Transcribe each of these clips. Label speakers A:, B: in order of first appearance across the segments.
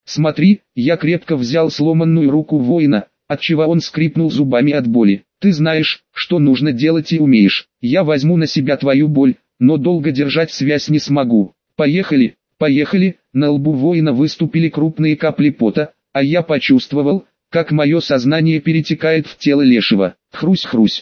A: Смотри, я крепко взял сломанную руку воина, отчего он скрипнул зубами от боли. Ты знаешь, что нужно делать и умеешь. Я возьму на себя твою боль, но долго держать связь не смогу. Поехали, поехали. На лбу воина выступили крупные капли пота, а я почувствовал, как мое сознание перетекает в тело лешего. Хрусь-хрусь.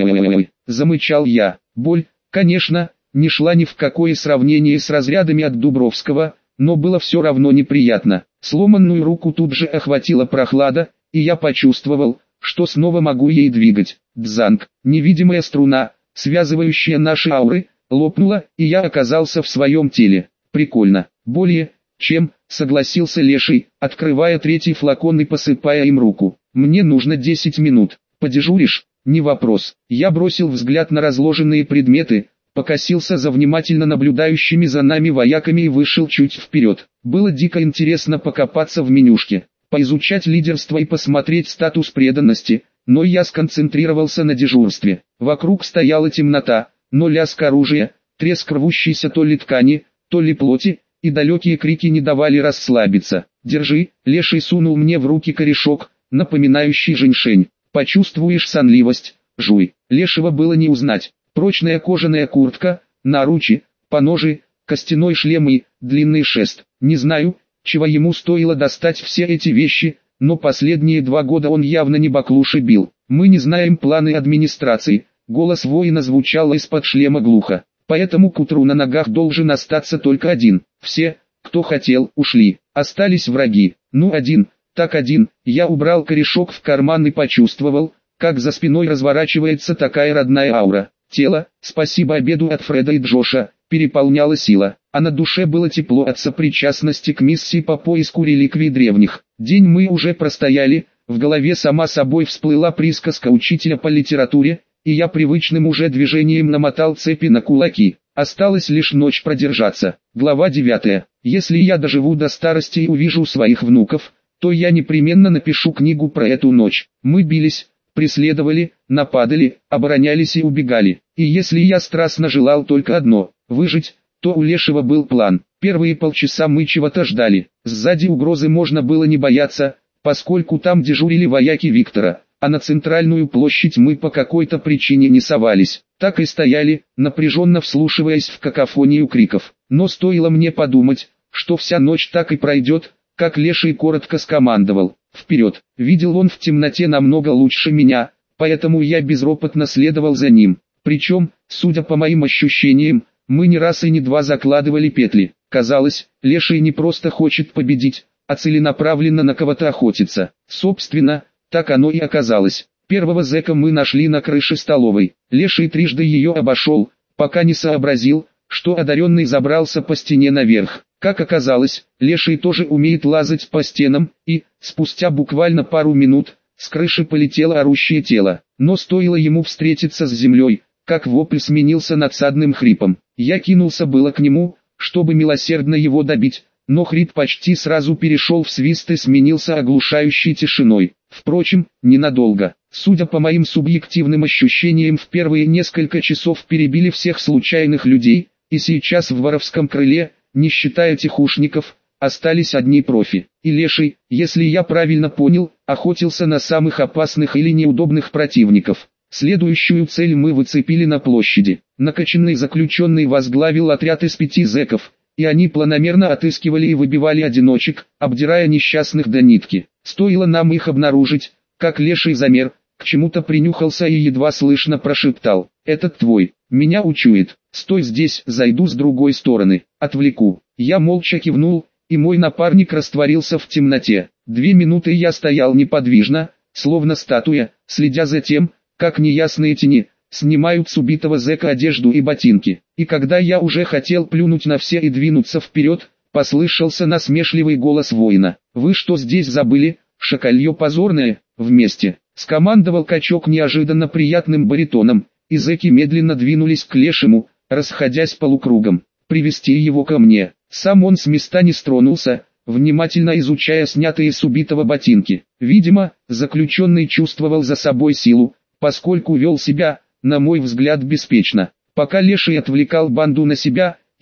A: Замычал я. Боль, конечно, не шла ни в какое сравнение с разрядами от Дубровского, но было все равно неприятно. Сломанную руку тут же охватила прохлада, и я почувствовал, что снова могу ей двигать. Дзанг, невидимая струна, связывающая наши ауры, лопнула, и я оказался в своем теле. Прикольно. Более, чем, согласился Леший, открывая третий флакон и посыпая им руку. Мне нужно 10 минут. Подежуришь? Не вопрос. Я бросил взгляд на разложенные предметы, покосился за внимательно наблюдающими за нами вояками и вышел чуть вперед. Было дико интересно покопаться в менюшке, поизучать лидерство и посмотреть статус преданности, но я сконцентрировался на дежурстве. Вокруг стояла темнота, но лязг оружия, треск рвущейся то ли ткани, то ли плоти, и далекие крики не давали расслабиться. «Держи», Леший сунул мне в руки корешок, напоминающий женьшень. «Почувствуешь сонливость, жуй». Лешего было не узнать. Прочная кожаная куртка, наручи, поножи, костяной шлем и длинный шест. Не знаю, чего ему стоило достать все эти вещи, но последние 2 года он явно не баклуши бил. Мы не знаем планы администрации. Голос воина звучал из-под шлема глухо. Поэтому к утру на ногах должен остаться только один. Все, кто хотел, ушли. Остались враги. Ну один, так один. Я убрал корешок в карман и почувствовал, как за спиной разворачивается такая родная аура. Тело, спасибо обеду от Фреда и Джоша, переполняла сила, а на душе было тепло от сопричастности к миссии по поиску реликвий древних. День мы уже простояли, в голове сама собой всплыла присказка учителя по литературе, и я привычным уже движением намотал цепи на кулаки. Осталось лишь ночь продержаться. Глава 9. Если я доживу до старости и увижу своих внуков, то я непременно напишу книгу про эту ночь. Мы бились, преследовали, нападали, оборонялись и убегали. И если я страстно желал только одно – выжить, то у Лешего был план. Первые полчаса мы чего-то ждали. Сзади угрозы можно было не бояться, поскольку там дежурили вояки Виктора, а на центральную площадь мы по какой-то причине не совались. Так и стояли, напряженно вслушиваясь в какофонию криков. Но стоило мне подумать, что вся ночь так и пройдет, как Леший коротко скомандовал: «Вперед!». Видел он в темноте намного лучше меня, поэтому я безропотно следовал за ним. Причем, судя по моим ощущениям, мы не раз и не два закладывали петли. Казалось, Леший не просто хочет победить, а целенаправленно на кого-то охотится. Собственно, так оно и оказалось. Первого зэка мы нашли на крыше столовой. Леший трижды ее обошел, пока не сообразил, что одаренный забрался по стене наверх. Как оказалось, Леший тоже умеет лазать по стенам, и, спустя буквально пару минут, с крыши полетело орущее тело. Но стоило ему встретиться с землей, как вопль сменился надсадным хрипом. Я кинулся было к нему, чтобы милосердно его добить, но хрип почти сразу перешел в свист и сменился оглушающей тишиной. Впрочем, ненадолго. Судя по моим субъективным ощущениям, в первые несколько часов перебили всех случайных людей, и сейчас в воровском крыле, не считая тихушников, остались одни профи. И Леший, если я правильно понял, охотился на самых опасных или неудобных противников. Следующую цель мы выцепили на площади. Накачанный заключенный возглавил отряд из 5 зэков, и они планомерно отыскивали и выбивали одиночек, обдирая несчастных до нитки. Стоило нам их обнаружить, как Леший замер, к чему-то принюхался и едва слышно прошептал: «Этот твой, меня учует, стой здесь, зайду с другой стороны, отвлеку». Я молча кивнул, и мой напарник растворился в темноте. 2 минуты я стоял неподвижно, словно статуя, следя за тем, как неясные тени снимают с убитого зэка одежду и ботинки. И когда я уже хотел плюнуть на все и двинуться вперед, послышался насмешливый голос воина: «Вы что здесь забыли, шакалье позорное?» «Вместе», — скомандовал качок неожиданно приятным баритоном, и зэки медленно двинулись к Лешему, расходясь полукругом. «Привести его ко мне». Сам он с места не стронулся, внимательно изучая снятые с убитого ботинки. Видимо, заключенный чувствовал за собой силу, поскольку вел себя, на мой взгляд, беспечно. Пока Леший отвлекал банду на себя,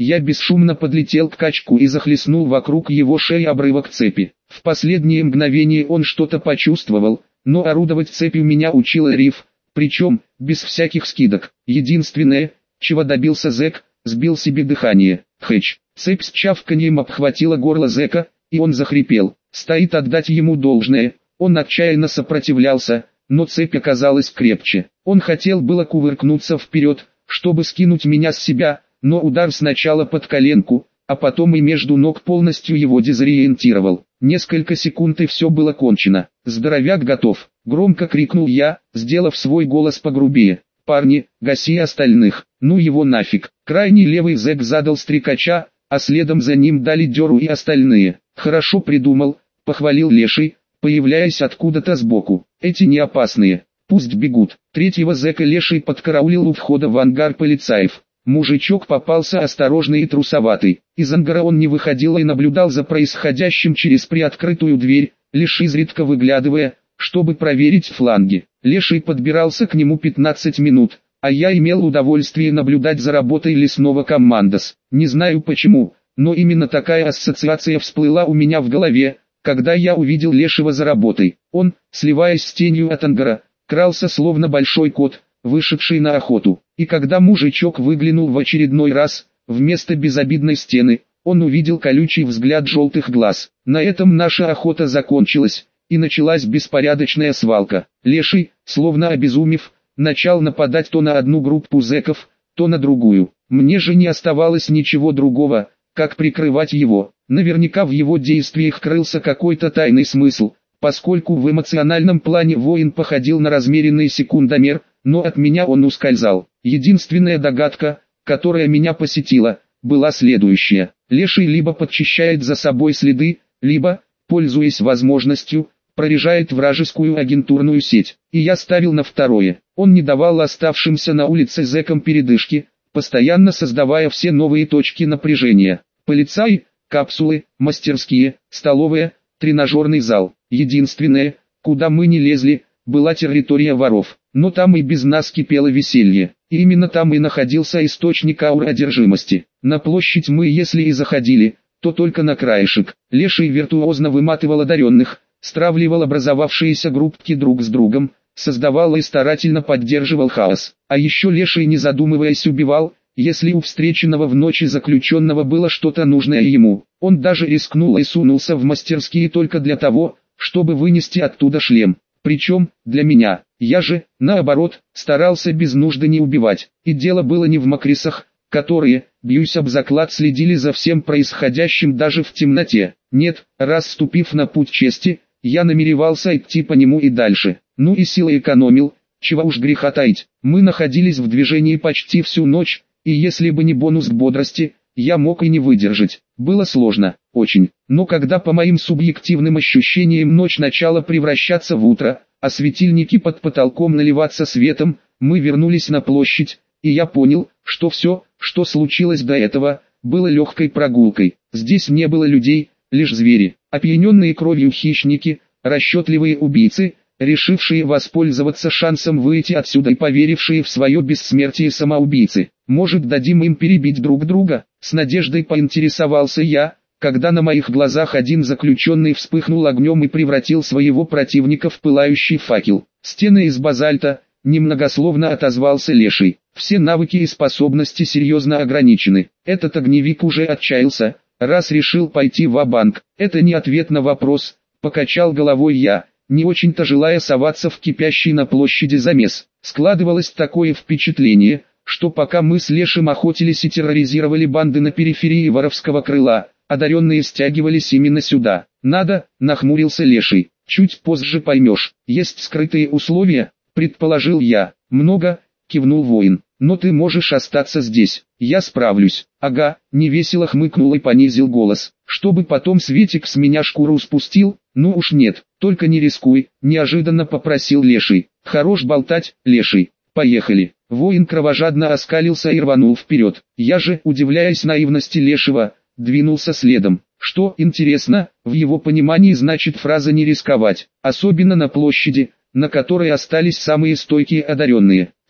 A: Я бесшумно подлетел к качку и захлестнул вокруг его шеи обрывок цепи. В последние мгновения он что-то почувствовал, но орудовать цепью меня учил Риф, причем, без всяких скидок. Единственное, чего добился зэк, сбил себе дыхание. Хэч. Цепь с чавканьем обхватила горло зэка, и он захрипел. Стоит отдать ему должное, он отчаянно сопротивлялся, но цепь оказалась крепче. Он хотел было кувыркнуться вперед, чтобы скинуть меня с себя, но удар сначала под коленку, а потом и между ног полностью его дезориентировал. Несколько секунд и все было кончено. «Здоровяк готов!» — громко крикнул я, сделав свой голос погрубее. «Парни, гаси остальных, ну его нафиг!» Крайний левый зэк задал стрекача, а следом за ним дали дёру и остальные. «Хорошо придумал», — похвалил Леший, появляясь откуда-то сбоку. «Эти не опасные, пусть бегут». Третьего зэка Леший подкараулил у входа в ангар полицаев. Мужичок попался осторожный и трусоватый. Из ангара он не выходил и наблюдал за происходящим через приоткрытую дверь, лишь изредка выглядывая, чтобы проверить фланги. Леший подбирался к нему 15 минут, а я имел удовольствие наблюдать за работой лесного командос. Не знаю почему, но именно такая ассоциация всплыла у меня в голове, когда я увидел Лешего за работой. Он, сливаясь с тенью от ангара, крался словно большой кот, вышедший на охоту. И когда мужичок выглянул в очередной раз, вместо безобидной стены, он увидел колючий взгляд желтых глаз. На этом наша охота закончилась, и началась беспорядочная свалка. Леший, словно обезумев, начал нападать то на одну группу зэков, то на другую. Мне же не оставалось ничего другого, как прикрывать его. Наверняка в его действиях крылся какой-то тайный смысл, поскольку в эмоциональном плане воин походил на размеренный секундомер, но от меня он ускользал. Единственная догадка, которая меня посетила, была следующая. Леший либо подчищает за собой следы, либо, пользуясь возможностью, прорежает вражескую агентурную сеть. И я ставил на второе. Он не давал оставшимся на улице зэкам передышки, постоянно создавая все новые точки напряжения. Полицаи, капсулы, мастерские, столовая, тренажерный зал. Единственное, куда мы не лезли, была территория воров. Но там и без нас кипело веселье. И именно там и находился источник ауры одержимости. На площадь мы если и заходили, то только на краешек. Леший виртуозно выматывал одаренных, стравливал образовавшиеся группки друг с другом, создавал и старательно поддерживал хаос. А еще Леший, не задумываясь, убивал, если у встреченного в ночи заключенного было что-то нужное ему. Он даже рискнул и сунулся в мастерские только для того, чтобы вынести оттуда шлем. Причем, для меня. Я же, наоборот, старался без нужды не убивать. И дело было не в макрисах, которые, бьюсь об заклад, следили за всем происходящим даже в темноте. Нет, раз ступив на путь чести, я намеревался идти по нему и дальше. Ну и силы экономил, чего уж греха таить. Мы находились в движении почти всю ночь, и если бы не бонус к бодрости, я мог и не выдержать. Было сложно, очень. Но когда по моим субъективным ощущениям ночь начала превращаться в утро, а светильники под потолком наливаться светом, мы вернулись на площадь, и я понял, что все, что случилось до этого, было легкой прогулкой. Здесь не было людей, лишь звери, опьяненные кровью хищники, расчетливые убийцы, решившие воспользоваться шансом выйти отсюда и поверившие в свое бессмертие самоубийцы. Может, дадим им перебить друг друга? С надеждой поинтересовался я, когда на моих глазах один заключенный вспыхнул огнем и превратил своего противника в пылающий факел. Стены из базальта, немногословно отозвался Леший. Все навыки и способности серьезно ограничены. Этот огневик уже отчаялся, раз решил пойти ва-банк. Это не ответ на вопрос, покачал головой я, не очень-то желая соваться в кипящий на площади замес. Складывалось такое впечатление, что пока мы с Лешим охотились и терроризировали банды на периферии воровского крыла, одаренные стягивались именно сюда. Надо, нахмурился Леший, чуть позже поймешь. Есть скрытые условия, предположил я. Много, кивнул воин. Но ты можешь остаться здесь, я справлюсь. Ага, невесело хмыкнул и понизил голос. Чтобы потом Светик с меня шкуру спустил, ну уж нет, только не рискуй, неожиданно попросил Леший. Хорош болтать, Леший, поехали. Воин кровожадно оскалился и рванул вперед. Я же, удивляясь наивности Лешего, двинулся следом. Что интересно, в его понимании значит фраза «не рисковать», особенно на площади, на которой остались самые стойкие одаренные.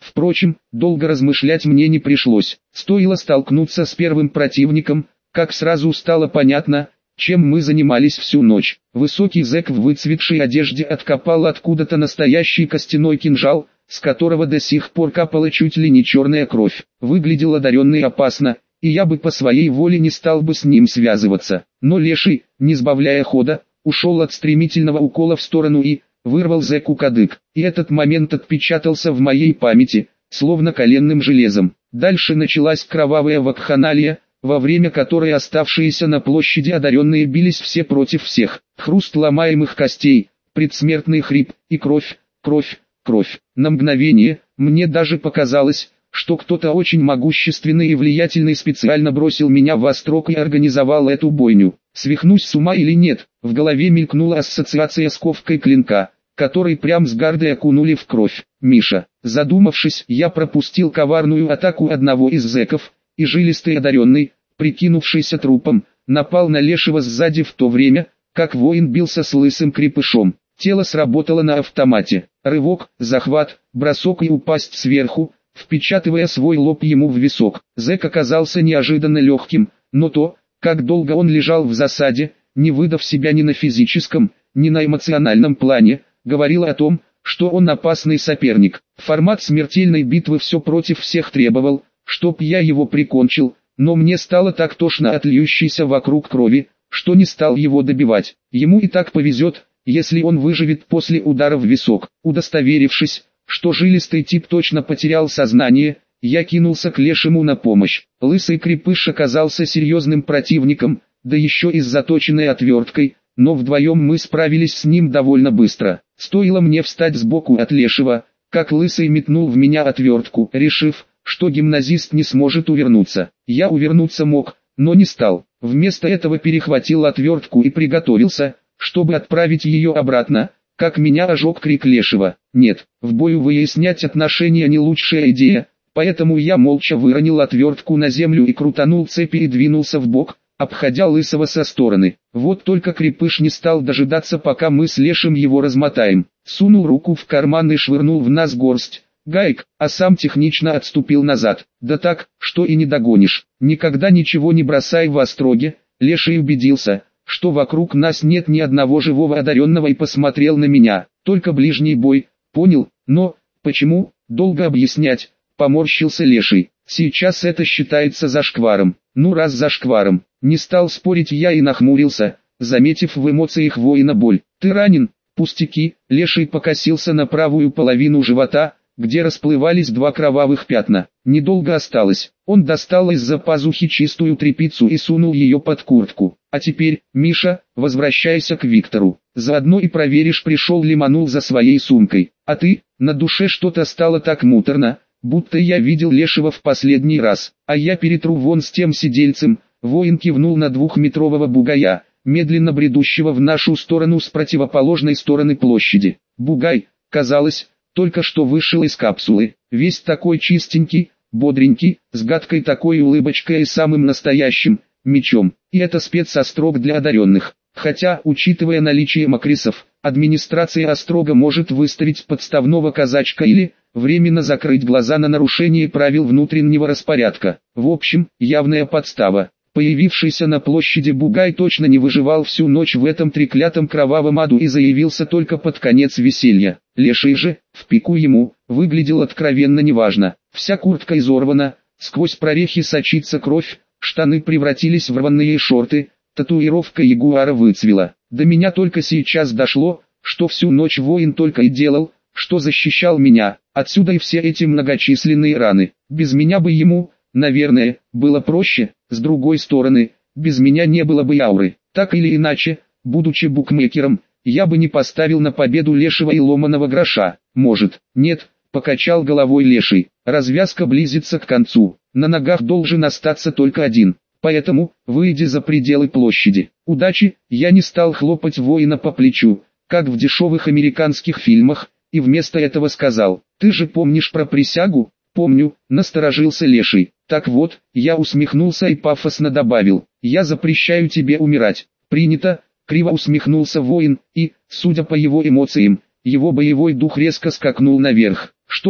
A: Впрочем, долго размышлять мне не пришлось. Стоило столкнуться с первым противником, как сразу стало понятно, чем мы занимались всю ночь. Высокий зэк в выцветшей одежде откопал откуда-то настоящий костяной кинжал, с которого до сих пор капала чуть ли не черная кровь. Выглядел одаренный опасно, и я бы по своей воле не стал бы с ним связываться. Но леший, не сбавляя хода, ушел от стремительного укола в сторону и вырвал зэку кадык. И этот момент отпечатался в моей памяти, словно коленным железом. Дальше началась кровавая вакханалия, во время которой оставшиеся на площади одаренные бились все против всех. Хруст ломаемых костей, предсмертный хрип и кровь, кровь, кровь. На мгновение, мне даже показалось, что кто-то очень могущественный и влиятельный специально бросил меня в острог и организовал эту бойню. Свихнусь с ума или нет, в голове мелькнула ассоциация с ковкой клинка, который прям с гардой окунули в кровь. Миша. Задумавшись, я пропустил коварную атаку одного из зэков, и жилистый одаренный, прикинувшийся трупом, напал на лешего сзади в то время, как воин бился с лысым крепышом. Тело сработало на автомате. Рывок, захват, бросок и упасть сверху, впечатывая свой лоб ему в висок. Зэк оказался неожиданно легким, но то, как долго он лежал в засаде, не выдав себя ни на физическом, ни на эмоциональном плане, говорило о том, что он опасный соперник. Формат смертельной битвы все против всех требовал, чтоб я его прикончил, но мне стало так тошно от льющейся вокруг крови, что не стал его добивать. Ему и так повезет, если он выживет после удара в висок. Удостоверившись, что жилистый тип точно потерял сознание, я кинулся к лешему на помощь. Лысый крепыш оказался серьезным противником, да еще и с заточенной отверткой, но вдвоем мы справились с ним довольно быстро. Стоило мне встать сбоку от лешего, как лысый метнул в меня отвертку, решив, что гимназист не сможет увернуться. Я увернуться мог, но не стал. Вместо этого перехватил отвертку и приготовился, чтобы отправить ее обратно, как меня ожег крик лешего. Нет, в бою выяснять отношения не лучшая идея, поэтому я молча выронил отвертку на землю и крутанул цепи и двинулся в бок, обходя лысого со стороны. Вот только крепыш не стал дожидаться, пока мы с лешим его размотаем. Сунул руку в карман и швырнул в нас горсть гаек, а сам технично отступил назад. Да так, что и не догонишь. Никогда ничего не бросай в остроге. Леший убедился, что вокруг нас нет ни одного живого одаренного, и посмотрел на меня. Только ближний бой, понял, но, почему, долго объяснять, поморщился леший. Сейчас это считается зашкваром. Ну раз зашкваром. Не стал спорить я и нахмурился, заметив в эмоциях воина боль. Ты ранен? Пустяки. Леший покосился на правую половину живота, где расплывались два кровавых пятна. Недолго осталось. Он достал из-за пазухи чистую тряпицу и сунул ее под куртку. А теперь, Миша, возвращайся к Виктору. Заодно и проверишь, пришел ли манул за своей сумкой. А ты, на душе что-то стало так муторно, будто я видел лешего в последний раз. А я перетру вон с тем сидельцем. Воин кивнул на двухметрового бугая, медленно бредущего в нашу сторону с противоположной стороны площади. Бугай, казалось, только что вышел из капсулы, весь такой чистенький, бодренький, с гадкой такой улыбочкой и самым настоящим мечом. И это спецострог для одаренных. Хотя, учитывая наличие макрисов, администрация острога может выставить подставного казачка или временно закрыть глаза на нарушение правил внутреннего распорядка. В общем, явная подстава. Появившийся на площади бугай точно не выживал всю ночь в этом треклятом кровавом аду и заявился только под конец веселья. Леший же, в пику ему, выглядел откровенно неважно. Вся куртка изорвана, сквозь прорехи сочится кровь, штаны превратились в рваные шорты, татуировка ягуара выцвела. До меня только сейчас дошло, что всю ночь воин только и делал, что защищал меня. Отсюда и все эти многочисленные раны. Без меня бы ему, наверное, было проще. С другой стороны, без меня не было бы ауры. Так или иначе, будучи букмекером, я бы не поставил на победу лешего и ломаного гроша. Может, нет, покачал головой леший. Развязка близится к концу. На ногах должен остаться только один. Поэтому, выйди за пределы площади. Удачи. Я не стал хлопать воина по плечу, как в дешевых американских фильмах, и вместо этого сказал: ты же помнишь про присягу? Помню, насторожился леший. Так вот, я усмехнулся и пафосно добавил: я запрещаю тебе умирать. Принято. Криво усмехнулся воин, и, судя по его эмоциям, его боевой дух резко скакнул наверх. Что ж,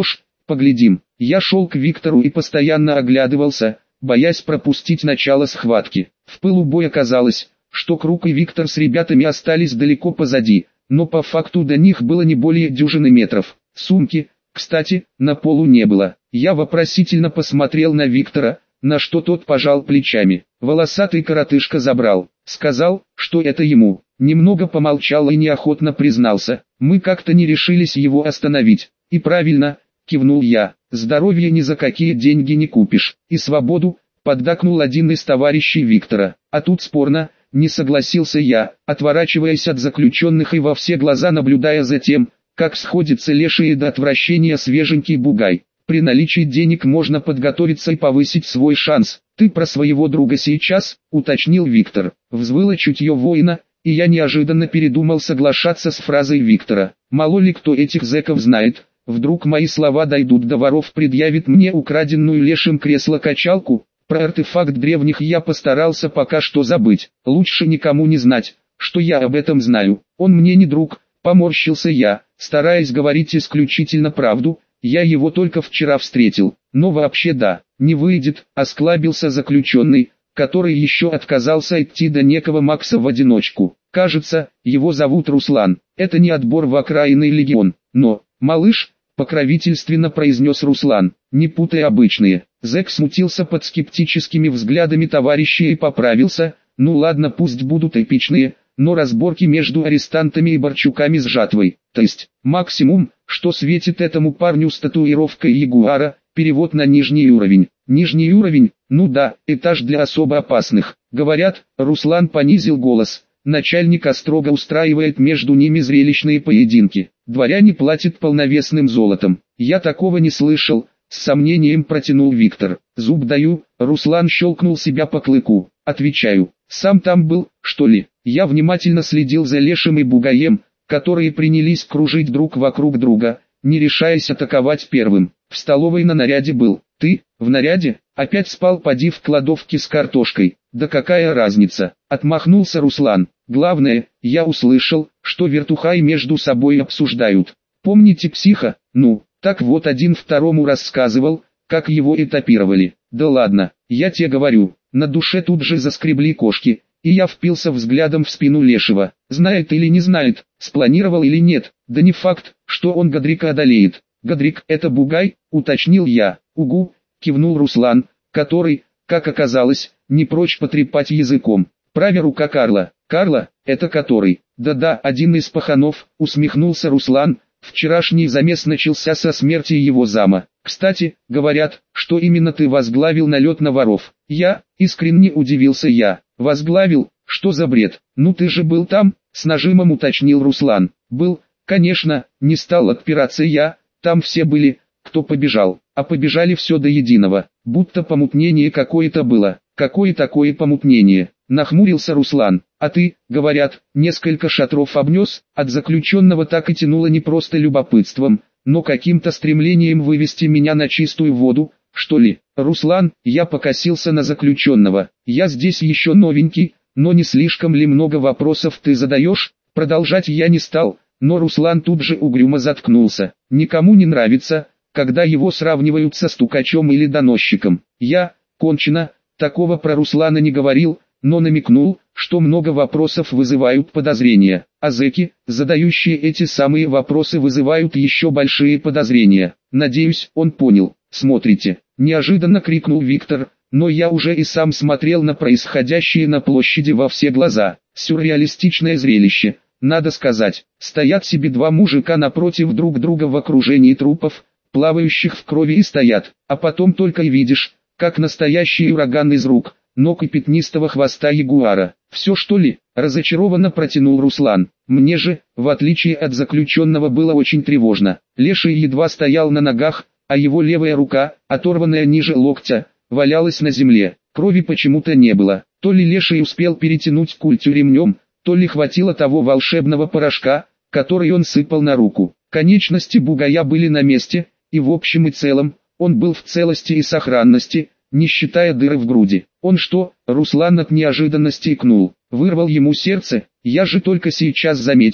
A: поглядим. Я шел к Виктору и постоянно оглядывался, боясь пропустить начало схватки. В пылу боя казалось, что Круг и Виктор с ребятами остались далеко позади, но по факту до них было не более дюжины метров. Сумки, кстати, на полу не было. Я вопросительно посмотрел на Виктора, на что тот пожал плечами. Волосатый коротышка забрал. Сказал, что это ему. Немного помолчал и неохотно признался. Мы как-то не решились его остановить. И правильно, кивнул я. Здоровье ни за какие деньги не купишь. И свободу, поддакнул один из товарищей Виктора. А тут спорно, не согласился я, отворачиваясь от заключенных и во все глаза наблюдая за тем, как сходятся лешие до отвращения свеженький бугай. При наличии денег можно подготовиться и повысить свой шанс. «Ты про своего друга сейчас?» — уточнил Виктор. Взвыло чутье воина, и я неожиданно передумал соглашаться с фразой Виктора. Мало ли кто этих зэков знает, вдруг мои слова дойдут до воров, предъявит мне украденную лешим кресло-качалку. Про артефакт древних я постарался пока что забыть. Лучше никому не знать, что я об этом знаю. Он мне не друг, поморщился я, стараясь говорить исключительно правду. Я его только вчера встретил, но вообще да, не выйдет, осклабился заключенный, который еще отказался идти до некого Макса в одиночку. Кажется, его зовут Руслан, это не отбор в окраинный легион, но, малыш, покровительственно произнес Руслан, не путай обычные. Зэк смутился под скептическими взглядами товарища и поправился, ну ладно, пусть будут эпичные, но разборки между арестантами и Борчуками с жатвой, то есть, максимум, что светит этому парню с татуировкой ягуара, перевод на нижний уровень. Нижний уровень, ну да, этаж для особо опасных. Говорят, Руслан понизил голос, начальник строго устраивает между ними зрелищные поединки. Дворяне платят полновесным золотом. Я такого не слышал, с сомнением протянул Виктор. Зуб даю, Руслан щелкнул себя по клыку. Отвечаю, сам там был, что ли? Я внимательно следил за Лешим и Бугаем, которые принялись кружить друг вокруг друга, не решаясь атаковать первым. В столовой на наряде был. Ты, в наряде? Опять спал поди в кладовке с картошкой. Да какая разница? Отмахнулся Руслан. Главное, я услышал, что вертухаи между собой обсуждают. Помните психа? Ну, так вот один второму рассказывал, как его этапировали. Да ладно, я тебе говорю, на душе тут же заскребли кошки. И я впился взглядом в спину Лешего. Знает или не знает, спланировал или нет, да не факт, что он Годрика одолеет. Годрик — это Бугай, уточнил я. Угу, кивнул Руслан, который, как оказалось, не прочь потрепать языком. Правая рука Карла. Карла, это который? Да-да, один из паханов, усмехнулся Руслан. Вчерашний замес начался со смерти его зама. Кстати, говорят, что именно ты возглавил налет на воров. Я, искренне удивился я. Возглавил? Что за бред? Ну ты же был там? С нажимом уточнил Руслан. Был, конечно, не стал отпираться я. Там все были, кто побежал. А побежали все до единого. Будто помутнение какое-то было. Какое такое помутнение? Нахмурился Руслан. А ты, говорят, несколько шатров обнес, от заключенного так и тянуло не просто любопытством, но каким-то стремлением вывести меня на чистую воду, что ли. Руслан, я покосился на заключенного. Я здесь еще новенький, но не слишком ли много вопросов ты задаешь? Продолжать я не стал, но Руслан тут же угрюмо заткнулся. Никому не нравится, когда его сравнивают со стукачом или доносчиком. Я, кончено, такого про Руслана не говорил, но намекнул, что много вопросов вызывают подозрения, а зэки, задающие эти самые вопросы, вызывают еще большие подозрения. Надеюсь, он понял. Смотрите, неожиданно крикнул Виктор, но я уже и сам смотрел на происходящее на площади во все глаза. Сюрреалистичное зрелище, надо сказать. Стоят себе два мужика напротив друг друга в окружении трупов, плавающих в крови, и стоят, а потом только и видишь, как настоящий ураган из рук, ног и пятнистого хвоста ягуара. Все что ли? Разочарованно протянул Руслан. Мне же, в отличие от заключенного, было очень тревожно. Леший едва стоял на ногах, а его левая рука, оторванная ниже локтя, валялась на земле. Крови почему-то не было. То ли Леший успел перетянуть культю ремнем, то ли хватило того волшебного порошка, который он сыпал на руку. Конечности Бугая были на месте, и в общем и целом, он был в целости и сохранности, не считая дыры в груди. Он что? Руслан от неожиданности икнул. Вырвал ему сердце. Я же только сейчас заметил,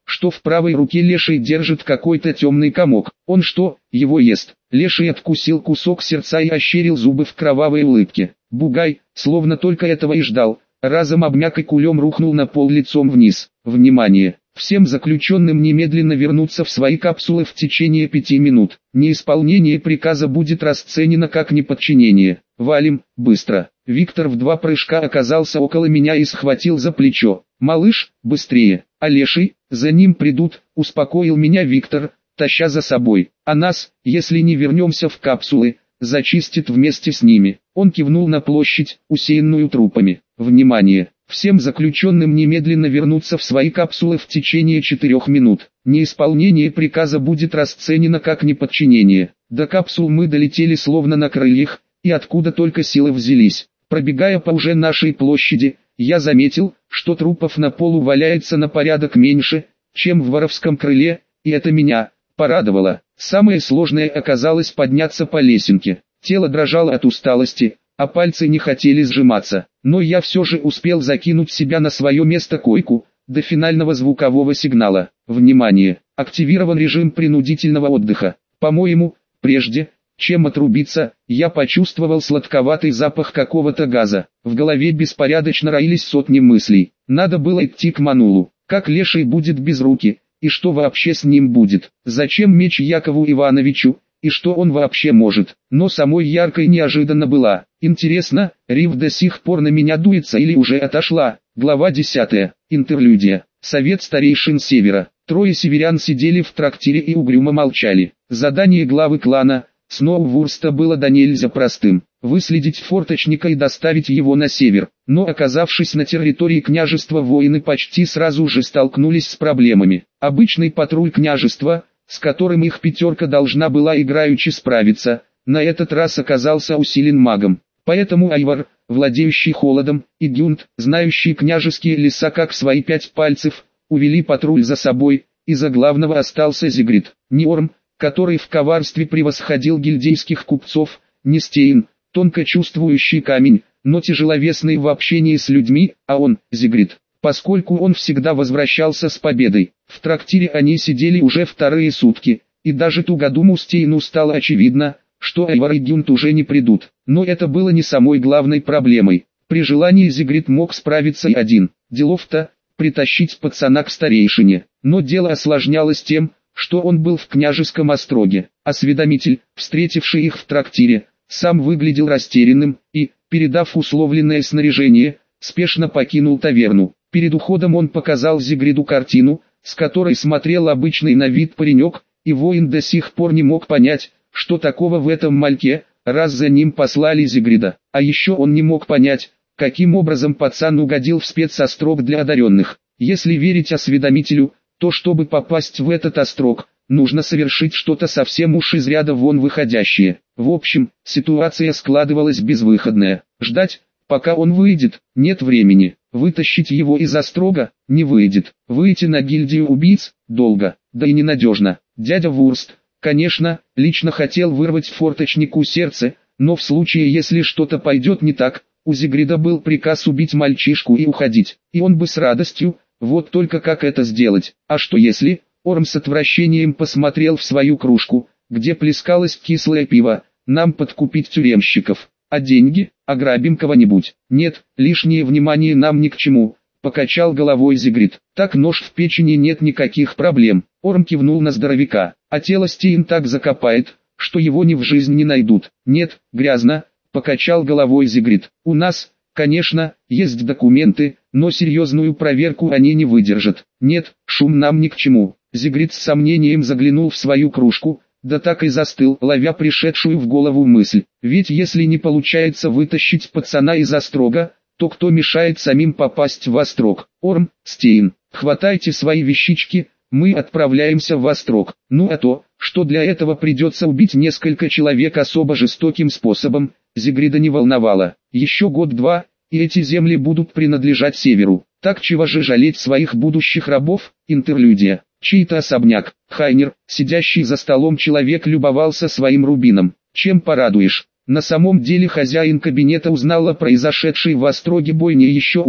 A: что в правой руке Леший держит какой-то темный комок. Он что, его ест? Леший откусил кусок сердца и ощерил зубы в кровавой улыбке. Бугай, словно только этого и ждал, разом обмяк и кулем рухнул на пол лицом вниз. Внимание! Всем заключенным немедленно вернуться в свои капсулы в течение 5 минут. Неисполнение приказа будет расценено как неподчинение. Валим, быстро. Виктор в 2 прыжка оказался около меня и схватил за плечо. «Малыш, быстрее!» «А Леший, за ним придут», — успокоил меня Виктор, таща за собой. «А нас, если не вернемся в капсулы, зачистит вместе с ними». Он кивнул на площадь, усеянную трупами. «Внимание! Всем заключенным немедленно вернуться в свои капсулы в течение 4 минут. Неисполнение приказа будет расценено как неподчинение». До капсул мы долетели словно на крыльях, и откуда только силы взялись. Пробегая по уже нашей площади, я заметил, что трупов на полу валяется на порядок меньше, чем в Воровском крыле, и это меня порадовало. Самое сложное оказалось подняться по лесенке. Тело дрожало от усталости, а пальцы не хотели сжиматься. Но я все же успел закинуть себя на свое место-койку, до финального звукового сигнала. Внимание! Активирован режим принудительного отдыха. По-моему, прежде чем отрубиться, я почувствовал сладковатый запах какого-то газа. В голове беспорядочно роились сотни мыслей. Надо было идти к Манулу. Как Леший будет без руки, и что вообще с ним будет? Зачем меч Якову Ивановичу, и что он вообще может? Но самой яркой неожиданно была. Интересно, Рив до сих пор на меня дуется или уже отошла? Глава 10. Интерлюдия. Совет старейшин Севера. 3 северян сидели в трактире и угрюмо молчали. Задание главы клана Сноувурста было до нельзя простым. Выследить форточника и доставить его на север. Но оказавшись на территории княжества, воины почти сразу же столкнулись с проблемами. Обычный патруль княжества, с которым их 5 должна была играючи справиться, на этот раз оказался усилен магом. Поэтому Айвар, владеющий холодом, и Гюнт, знающий княжеские леса как свои 5 пальцев, увели патруль за собой, и за главного остался Зигрид. Не Орм, который в коварстве превосходил гильдейских купцов, не Стейн, тонко чувствующий камень, но тяжеловесный в общении с людьми, а он, Зигрид, поскольку он всегда возвращался с победой. В трактире они сидели уже 2 сутки, и даже тугодуму Стейну стало очевидно, что Айвар и Гюнт уже не придут. Но это было не самой главной проблемой. При желании Зигрид мог справиться и один. Делов-то, притащить пацана к старейшине. Но дело осложнялось тем, что он был в княжеском остроге. Осведомитель, встретивший их в трактире, сам выглядел растерянным и, передав условленное снаряжение, спешно покинул таверну. Перед уходом он показал Зигриду картину, с которой смотрел обычный на вид паренек, и воин до сих пор не мог понять, что такого в этом мальке, раз за ним послали Зигрида. А еще он не мог понять, каким образом пацан угодил в спецострог для одаренных. Если верить осведомителю, то чтобы попасть в этот острог, нужно совершить что-то совсем уж из ряда вон выходящее. В общем, ситуация складывалась безвыходная. Ждать, пока он выйдет, нет времени. Вытащить его из острога, не выйдет. Выйти на гильдию убийц, долго, да и ненадежно. Дядя Вурст, конечно, лично хотел вырвать форточнику сердце, но в случае, если что-то пойдет не так, у Зигрида был приказ убить мальчишку и уходить. И он бы с радостью, вот только как это сделать? А что если? Орм с отвращением посмотрел в свою кружку, где плескалось кислое пиво. Нам подкупить тюремщиков. А деньги? Ограбим кого-нибудь. Нет, лишнее внимание нам ни к чему. Покачал головой Зигрид. Так нож в печени нет никаких проблем. Орм кивнул на здоровяка. А тело Стейн так закопает, что его ни в жизнь не найдут. Нет, грязно. Покачал головой Зигрид. У нас, конечно, есть документы, но серьезную проверку они не выдержат. Нет, шум нам ни к чему. Зигрид с сомнением заглянул в свою кружку, да так и застыл, ловя пришедшую в голову мысль. Ведь если не получается вытащить пацана из острога, то кто мешает самим попасть в острог? Орм, Стейн, хватайте свои вещички, мы отправляемся в острог. Ну а то, что для этого придется убить несколько человек особо жестоким способом, Зигрида не волновало. Еще год-два, и эти земли будут принадлежать Северу. Так чего же жалеть своих будущих рабов? Интерлюдия. Чей-то особняк. Хайнер, сидящий за столом человек, любовался своим рубином. Чем порадуешь? На самом деле хозяин кабинета узнал о произошедшей в остроге бойне еще утром,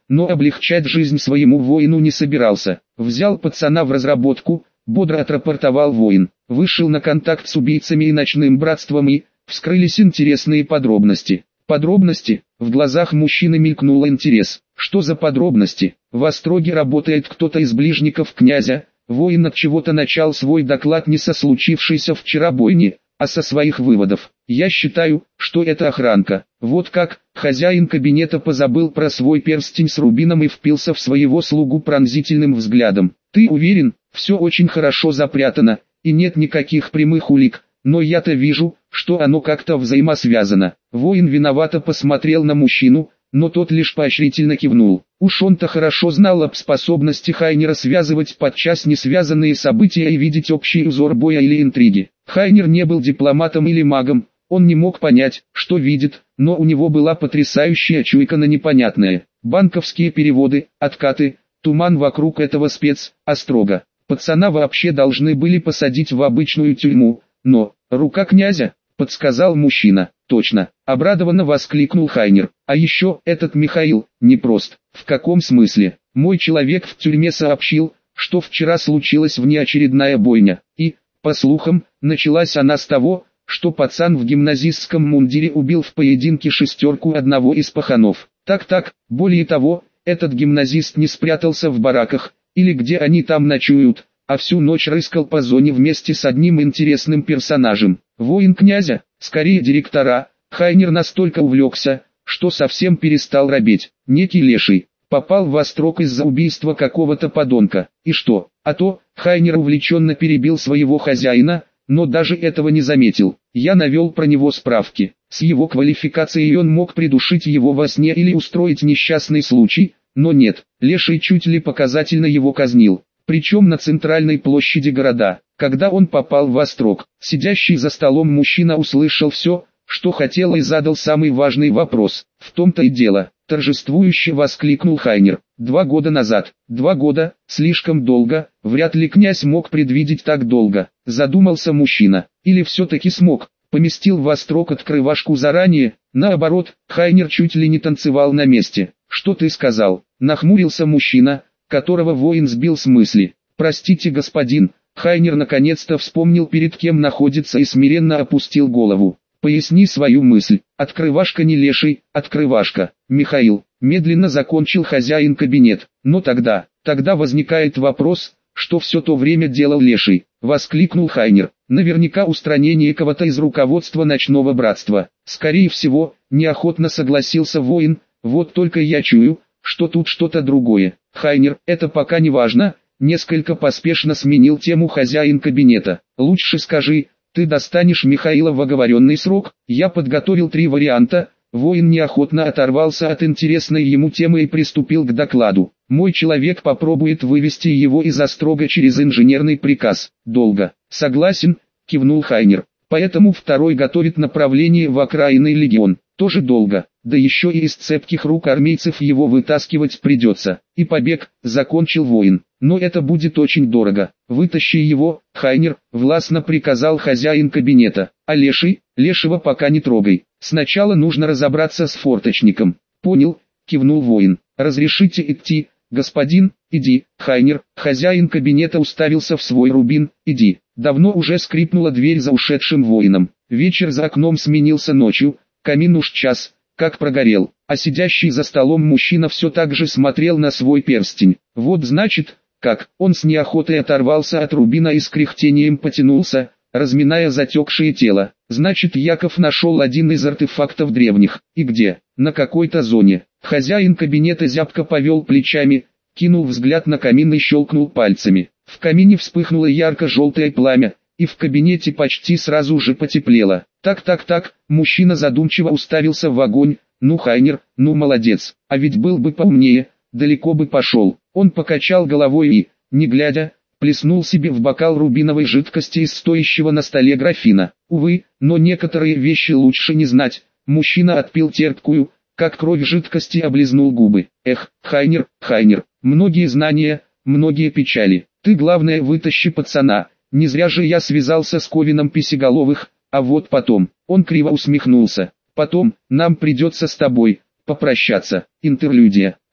A: но облегчать жизнь своему воину не собирался. Взял пацана в разработку, бодро отрапортовал воин. Вышел на контакт с убийцами и ночным братством и вскрылись интересные подробности. Подробности? В глазах мужчины мелькнул интерес. Что за подробности? В Остроге работает кто-то из ближников князя. Воин от чего-то начал свой доклад не со случившейся вчера бойни, а со своих выводов. Я считаю, что это охранка. Вот как. Хозяин кабинета позабыл про свой перстень с рубином и впился в своего слугу пронзительным взглядом. Ты уверен? Все очень хорошо запрятано, и нет никаких прямых улик, но я-то вижу, что оно как-то взаимосвязано. Воин виновато посмотрел на мужчину, но тот лишь поощрительно кивнул. Уж он-то хорошо знал об способности Хайнера связывать подчас несвязанные события и видеть общий узор боя или интриги. Хайнер не был дипломатом или магом, он не мог понять, что видит, но у него была потрясающая чуйка на непонятное. Банковские переводы, откаты, туман вокруг этого Острога. Пацана вообще должны были посадить в обычную тюрьму, но рука князя, подсказал мужчина. Точно, обрадованно воскликнул Хайнер. А еще этот Михаил, непрост. В каком смысле? Мой человек в тюрьме сообщил, что вчера случилась внеочередная бойня. И, по слухам, началась она с того, что пацан в гимназистском мундире убил в поединке шестерку одного из паханов. Так, более того, этот гимназист не спрятался в бараках, или где они там ночуют, а всю ночь рыскал по зоне вместе с одним интересным персонажем. Воин князя, скорее директора. Хайнер настолько увлекся, что совсем перестал робеть. Некий леший попал в Острог из-за убийства какого-то подонка. И что? А то, Хайнер увлеченно перебил своего хозяина, но даже этого не заметил. Я навел про него справки. С его квалификацией он мог придушить его во сне или устроить несчастный случай, но нет, леший чуть ли показательно его казнил. Причем на центральной площади города. Когда он попал в Острог, сидящий за столом мужчина услышал все, что хотел, и задал самый важный вопрос. В том-то и дело, торжествующе воскликнул Хайнер. 2 года назад. 2 года, слишком долго, вряд ли князь мог предвидеть так долго. Задумался мужчина. Или все-таки смог, поместил в Острог открывашку заранее. Наоборот, Хайнер чуть ли не танцевал на месте. Что ты сказал? Нахмурился мужчина, которого воин сбил с мысли. Простите, господин. Хайнер наконец-то вспомнил, перед кем находится, и смиренно опустил голову. Поясни свою мысль. Открывашка не леший, открывашка. Михаил, медленно закончил хозяин кабинет. Но тогда возникает вопрос, что все то время делал леший. Воскликнул Хайнер. Наверняка устранение кого-то из руководства ночного братства. Скорее всего, неохотно согласился воин. Вот только я чую, что тут что-то другое. Хайнер, это пока не важно. Несколько поспешно сменил тему хозяин кабинета. Лучше скажи, ты достанешь Михаила в оговоренный срок? Я подготовил 3 варианта. Воин неохотно оторвался от интересной ему темы и приступил к докладу. Мой человек попробует вывести его из Острога через инженерный приказ. Долго. Согласен, кивнул Хайнер. Поэтому второй готовит направление в окраинный легион. Тоже долго. Да еще и из цепких рук армейцев его вытаскивать придется. И побег, закончил воин. Но это будет очень дорого. Вытащи его, Хайнер, властно приказал хозяин кабинета. А лешего пока не трогай. Сначала нужно разобраться с форточником. Понял, кивнул воин. Разрешите идти, господин? Иди, Хайнер. Хозяин кабинета уставился в свой рубин. Иди. Давно уже скрипнула дверь за ушедшим воином. Вечер за окном сменился ночью. Камин уж час как прогорел, а сидящий за столом мужчина все так же смотрел на свой перстень. Вот значит, как. Он с неохотой оторвался от рубина и с кряхтением потянулся, разминая затекшее тело. Значит, Яков нашел один из артефактов древних. И где? На какой-то зоне. Хозяин кабинета зябко повел плечами, кинул взгляд на камин и щелкнул пальцами. В камине вспыхнуло ярко-желтое пламя, и в кабинете почти сразу же потеплело. Так, мужчина задумчиво уставился в огонь. Ну, Хайнер, ну молодец, а ведь был бы поумнее, далеко бы пошел. Он покачал головой и, не глядя, плеснул себе в бокал рубиновой жидкости из стоящего на столе графина. Увы, но некоторые вещи лучше не знать. Мужчина отпил терпкую, как кровь жидкости, облизнул губы. Эх, Хайнер, многие знания, многие печали. Ты главное вытащи пацана. Не зря же я связался с Ковином Писеголовых, а вот потом, он криво усмехнулся. Потом, нам придется с тобой попрощаться. Интерлюдия.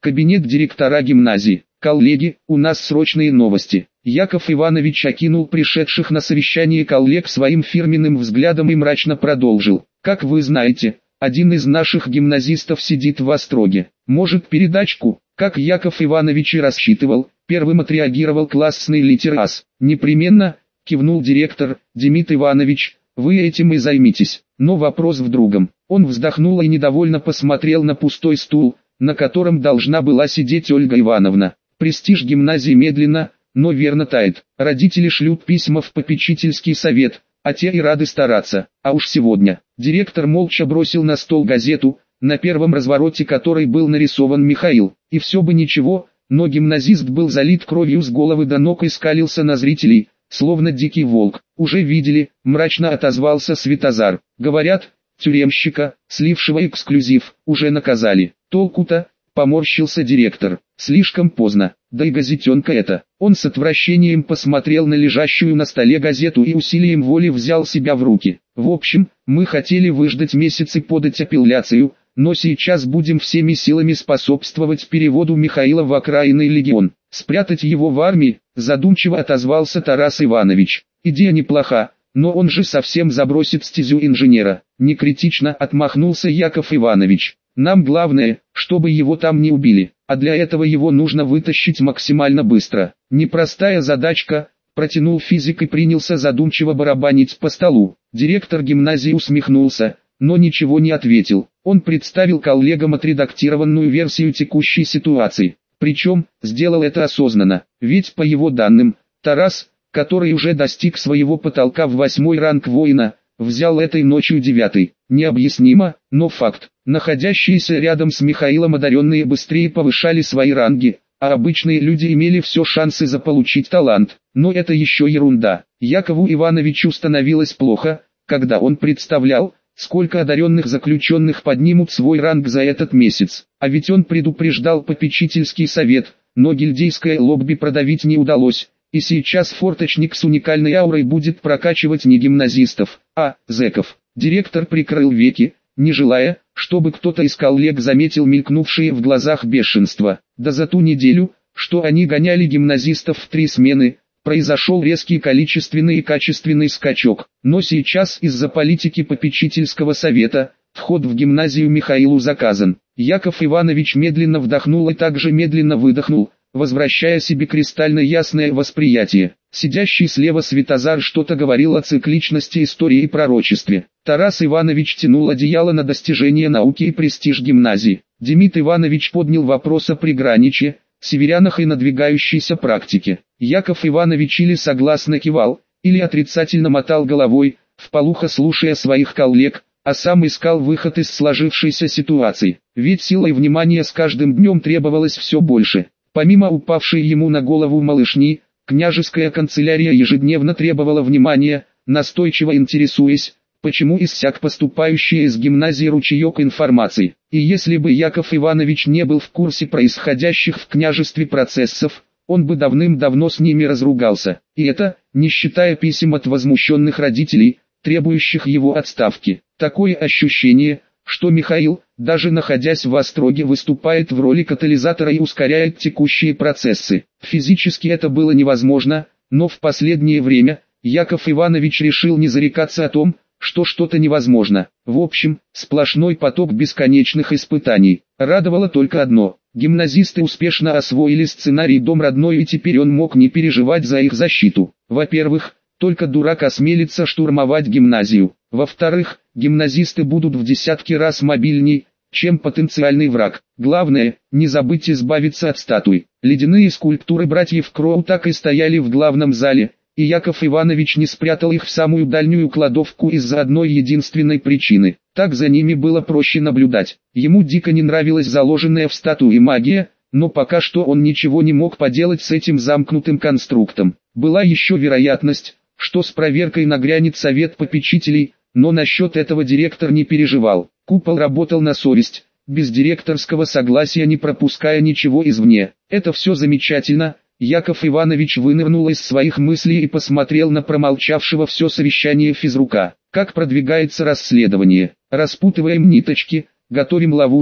A: Кабинет директора гимназии. Коллеги, у нас срочные новости. Яков Иванович окинул пришедших на совещание коллег своим фирменным взглядом и мрачно продолжил. Как вы знаете, один из наших гимназистов сидит в остроге. Может, передачку? Как Яков Иванович и рассчитывал, первым отреагировал классный лидер АС. Непременно, кивнул директор. Демид Иванович, вы этим и займитесь. Но вопрос в другом. Он вздохнул и недовольно посмотрел на пустой стул, на котором должна была сидеть Ольга Ивановна. Престиж гимназии медленно, но верно тает. Родители шлют письма в попечительский совет, а те и рады стараться. А уж сегодня. Директор молча бросил на стол газету, на первом развороте которой был нарисован Михаил. И все бы ничего, но гимназист был залит кровью с головы до ног и скалился на зрителей, словно дикий волк. Уже видели, мрачно отозвался Светозар. Говорят, тюремщика, слившего эксклюзив, уже наказали. Толку-то, поморщился директор. Слишком поздно, да и газетенка это. Он с отвращением посмотрел на лежащую на столе газету и усилием воли взял себя в руки. В общем, мы хотели выждать месяц и подать апелляцию, но сейчас будем всеми силами способствовать переводу Михаила в окраинный легион. Спрятать его в армии, задумчиво отозвался Тарас Иванович. Идея неплоха, но он же совсем забросит стезю инженера. Не критично отмахнулся Яков Иванович. Нам главное, чтобы его там не убили, а для этого его нужно вытащить максимально быстро. Непростая задачка, протянул физик и принялся задумчиво барабанить по столу. Директор гимназии усмехнулся, но ничего не ответил. Он представил коллегам отредактированную версию текущей ситуации. Причем, сделал это осознанно, ведь по его данным, Тарас, который уже достиг своего потолка в 8-й ранг воина, взял этой ночью 9-й. Необъяснимо, но факт. Находящиеся рядом с Михаилом одаренные быстрее повышали свои ранги, а обычные люди имели все шансы заполучить талант. Но это еще ерунда. Якову Ивановичу становилось плохо, когда он представлял, сколько одаренных заключенных поднимут свой ранг за этот месяц. А ведь он предупреждал попечительский совет, но гильдейское лобби продавить не удалось. И сейчас форточник с уникальной аурой будет прокачивать не гимназистов, а зэков. Директор прикрыл веки, не желая, чтобы кто-то из коллег заметил мелькнувшее в глазах бешенство. Да за ту неделю, что они гоняли гимназистов в 3 смены, произошел резкий количественный и качественный скачок. Но сейчас из-за политики попечительского совета, вход в гимназию Михаилу заказан. Яков Иванович медленно вдохнул и также медленно выдохнул, возвращая себе кристально ясное восприятие. Сидящий слева Светозар что-то говорил о цикличности истории и пророчестве. Тарас Иванович тянул одеяло на достижение науки и престиж гимназии. Демид Иванович поднял вопрос о приграничье, северянах и надвигающейся практике. Яков Иванович или согласно кивал, или отрицательно мотал головой, вполуха слушая своих коллег, а сам искал выход из сложившейся ситуации. Ведь сила и внимание с каждым днем требовалось все больше. Помимо упавшей ему на голову малышни, княжеская канцелярия ежедневно требовала внимания, настойчиво интересуясь, почему иссяк поступающий из гимназии ручеек информации. И если бы Яков Иванович не был в курсе происходящих в княжестве процессов, он бы давным-давно с ними разругался. И это, не считая писем от возмущенных родителей, требующих его отставки. Такое ощущение, что Михаил, даже находясь в остроге, выступает в роли катализатора и ускоряет текущие процессы. Физически это было невозможно, но в последнее время Яков Иванович решил не зарекаться о том, что что-то невозможно. В общем, сплошной поток бесконечных испытаний. Радовало только одно: гимназисты успешно освоили сценарий «Дом родной», и теперь он мог не переживать за их защиту. Во-первых, только дурак осмелится штурмовать гимназию. Во-вторых, гимназисты будут в десятки раз мобильней, чем потенциальный враг. Главное, не забыть избавиться от статуй. Ледяные скульптуры братьев Кроу так и стояли в главном зале, и Яков Иванович не спрятал их в самую дальнюю кладовку из-за одной единственной причины. Так за ними было проще наблюдать. Ему дико не нравилась заложенная в статуи магия, но пока что он ничего не мог поделать с этим замкнутым конструктом. Была еще вероятность, что с проверкой нагрянет совет попечителей, но насчет этого директор не переживал. Купол работал на совесть, без директорского согласия, не пропуская ничего извне. Это все замечательно. Яков Иванович вынырнул из своих мыслей и посмотрел на промолчавшего все совещание физрука. Как продвигается расследование? Распутываем ниточки, готовим ловушки,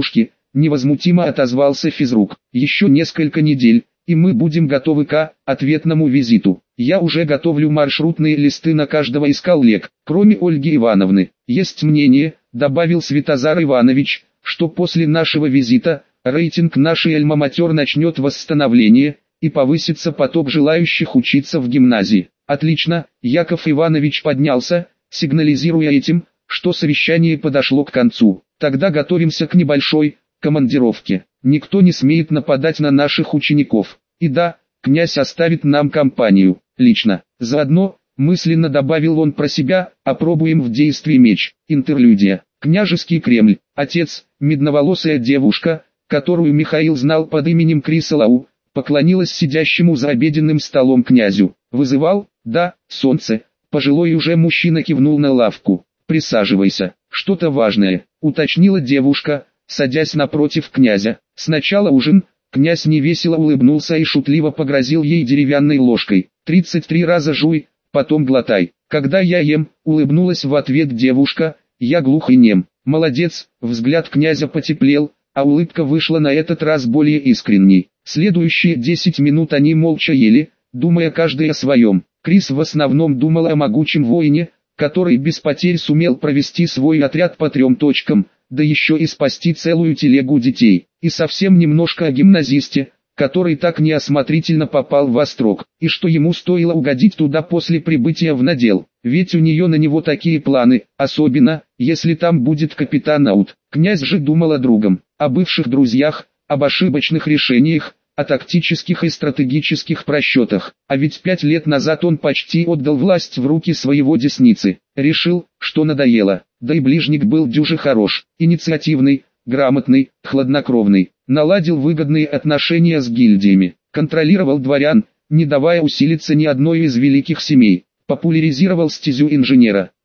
A: невозмутимо отозвался физрук. Еще несколько недель, и мы будем готовы к ответному визиту. Я уже готовлю маршрутные листы на каждого из коллег, кроме Ольги Ивановны. Есть мнение, добавил Святозар Иванович, что после нашего визита рейтинг нашей альма-матер начнет восстановление, и повысится поток желающих учиться в гимназии. Отлично, Яков Иванович поднялся, сигнализируя этим, что совещание подошло к концу. Тогда готовимся к небольшой командировке. Никто не смеет нападать на наших учеников. И да, князь оставит нам компанию, лично. Заодно, мысленно добавил он про себя, опробуем в действии меч. Интерлюдия. Княжеский Кремль. Отец, медноволосая девушка, которую Михаил знал под именем Крисалау, поклонилась сидящему за обеденным столом князю. «Вызывал?» «Да, солнце». Пожилой уже мужчина кивнул на лавку. «Присаживайся, что-то важное», — уточнила девушка, садясь напротив князя. «Сначала ужин». Князь невесело улыбнулся и шутливо погрозил ей деревянной ложкой. 33 раза жуй, потом глотай. «Когда я ем», — улыбнулась в ответ девушка, — «я глух и нем». «Молодец», — взгляд князя потеплел, а улыбка вышла на этот раз более искренней. Следующие 10 минут они молча ели, думая каждый о своем. Крис в основном думал о могучем воине, который без потерь сумел провести свой отряд по 3 точкам, да еще и спасти целую телегу детей. И совсем немножко о гимназисте, который так неосмотрительно попал в Острог, и что ему стоило угодить туда после прибытия в надел. Ведь у нее на него такие планы, особенно, если там будет капитан Аут. Князь же думал о другом, о бывших друзьях, об ошибочных решениях, о тактических и стратегических просчетах. А ведь 5 лет назад он почти отдал власть в руки своего десницы. Решил, что надоело. Да и ближник был дюже хорош, инициативный, грамотный, хладнокровный. Наладил выгодные отношения с гильдиями. Контролировал дворян, не давая усилиться ни одной из великих семей. Популяризировал стезю инженера.